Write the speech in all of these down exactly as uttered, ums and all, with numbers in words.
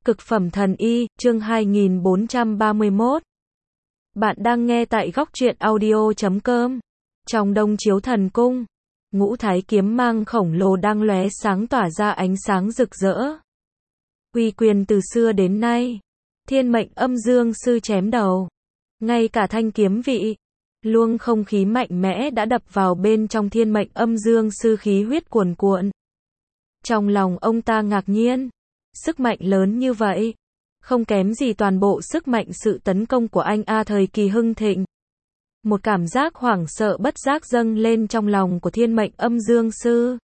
Cực phẩm thần y, chương hai nghìn bốn trăm ba mươi mốt. Bạn đang nghe tại góc truyện audio chấm com. Trong đông chiếu thần cung, ngũ thái kiếm mang khổng lồ đang lóe sáng tỏa ra ánh sáng rực rỡ. Uy quyền từ xưa đến nay, thiên mệnh âm dương sư chém đầu. Ngay cả thanh kiếm vị, luồng không khí mạnh mẽ đã đập vào bên trong thiên mệnh âm dương sư, khí huyết cuồn cuộn. Trong lòng ông ta ngạc nhiên. Sức mạnh lớn như vậy, không kém gì toàn bộ sức mạnh sự tấn công của anh A thời kỳ hưng thịnh. Một cảm giác hoảng sợ bất giác dâng lên trong lòng của thiên mệnh âm dương sư.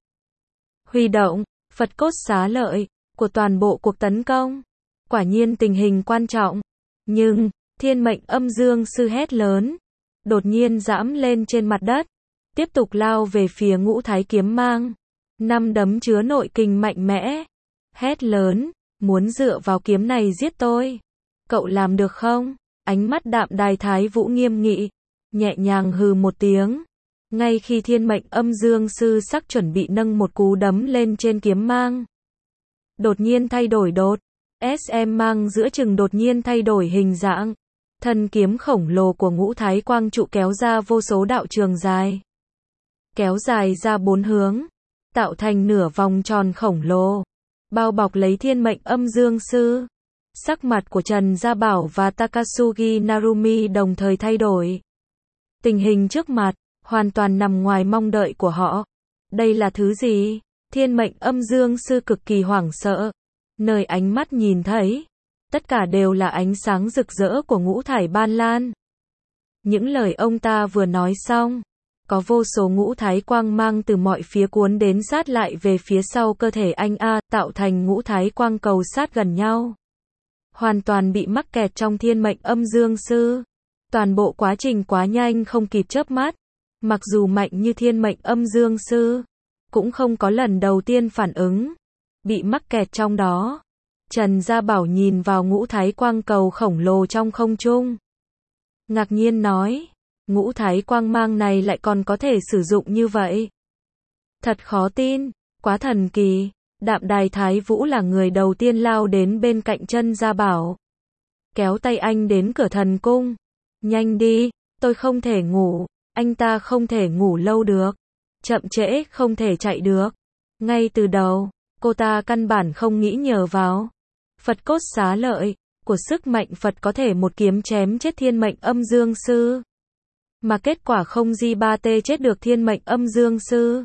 Huy động, Phật cốt xá lợi, của toàn bộ cuộc tấn công. Quả nhiên tình hình quan trọng. Nhưng, thiên mệnh âm dương sư hét lớn. Đột nhiên giẫm lên trên mặt đất. Tiếp tục lao về phía ngũ thái kiếm mang. Năm đấm chứa nội kình mạnh mẽ. Hét lớn, muốn dựa vào kiếm này giết tôi. Cậu làm được không? Ánh mắt Đạm Đài Thái Vũ nghiêm nghị, nhẹ nhàng hừ một tiếng. Ngay khi thiên mệnh âm dương sư sắc chuẩn bị nâng một cú đấm lên trên kiếm mang. Đột nhiên thay đổi đột. ét em mang giữa chừng đột nhiên thay đổi hình dạng. Thân kiếm khổng lồ của ngũ thái quang trụ kéo ra vô số đạo trường dài. Kéo dài ra bốn hướng. Tạo thành nửa vòng tròn khổng lồ. Bao bọc lấy thiên mệnh âm dương sư. Sắc mặt của Trần Gia Bảo và Takasugi Narumi đồng thời thay đổi. Tình hình trước mặt, hoàn toàn nằm ngoài mong đợi của họ. Đây là thứ gì? Thiên mệnh âm dương sư cực kỳ hoảng sợ. Nơi ánh mắt nhìn thấy, tất cả đều là ánh sáng rực rỡ của ngũ thải ban lan. Những lời ông ta vừa nói xong, có vô số ngũ thái quang mang từ mọi phía cuốn đến sát lại về phía sau cơ thể anh A, tạo thành ngũ thái quang cầu sát gần nhau. Hoàn toàn bị mắc kẹt trong thiên mệnh âm dương sư. Toàn bộ quá trình quá nhanh không kịp chớp mắt. Mặc dù mạnh như thiên mệnh âm dương sư, cũng không có lần đầu tiên phản ứng. Bị mắc kẹt trong đó. Trần Gia Bảo nhìn vào ngũ thái quang cầu khổng lồ trong không trung. Ngạc nhiên nói. Ngũ thái quang mang này lại còn có thể sử dụng như vậy. Thật khó tin, quá thần kỳ. Đạm Đài Thái Vũ là người đầu tiên lao đến bên cạnh Trần Gia Bảo. Kéo tay anh đến cửa thần cung. Nhanh đi, tôi không thể ngủ. Anh ta không thể ngủ lâu được. Chậm trễ không thể chạy được. Ngay từ đầu, cô ta căn bản không nghĩ nhờ vào Phật cốt xá lợi của sức mạnh Phật có thể một kiếm chém chết thiên mệnh âm dương sư. Mà kết quả không di ba tê chết được thiên mệnh âm dương sư.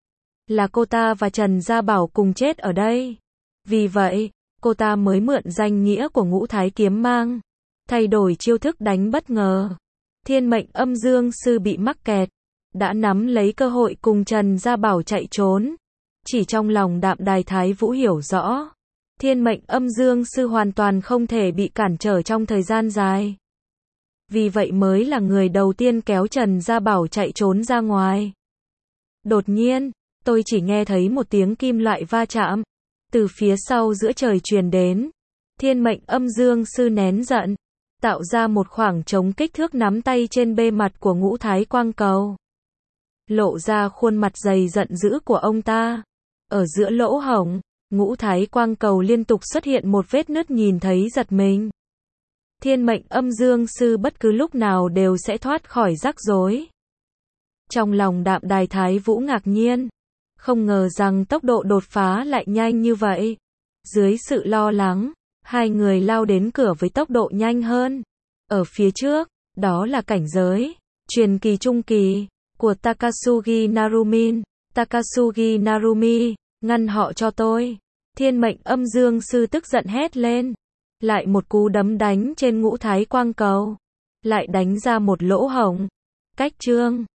Là cô ta và Trần Gia Bảo cùng chết ở đây. Vì vậy, cô ta mới mượn danh nghĩa của ngũ thái kiếm mang. Thay đổi chiêu thức đánh bất ngờ. Thiên mệnh âm dương sư bị mắc kẹt. Đã nắm lấy cơ hội cùng Trần Gia Bảo chạy trốn. Chỉ trong lòng Đạm Đài Thái Vũ hiểu rõ. Thiên mệnh âm dương sư hoàn toàn không thể bị cản trở trong thời gian dài. Vì vậy mới là người đầu tiên kéo Trần Gia Bảo chạy trốn ra ngoài. Đột nhiên, tôi chỉ nghe thấy một tiếng kim loại va chạm. Từ phía sau giữa trời truyền đến. Thiên mệnh âm dương sư nén giận. Tạo ra một khoảng trống kích thước nắm tay trên bề mặt của ngũ thái quang cầu. Lộ ra khuôn mặt dày giận dữ của ông ta. Ở giữa lỗ hổng, ngũ thái quang cầu liên tục xuất hiện một vết nứt nhìn thấy giật mình. Thiên mệnh âm dương sư bất cứ lúc nào đều sẽ thoát khỏi rắc rối. Trong lòng Đạm Đài Thái Vũ ngạc nhiên. Không ngờ rằng tốc độ đột phá lại nhanh như vậy. Dưới sự lo lắng, hai người lao đến cửa với tốc độ nhanh hơn. Ở phía trước, đó là cảnh giới truyền kỳ trung kỳ của Takasugi Narumi. Takasugi Narumi, ngăn họ cho tôi. Thiên mệnh âm dương sư tức giận hét lên. Lại một cú đấm đánh trên ngũ thái quang cầu. Lại đánh ra một lỗ hổng. Cách trương.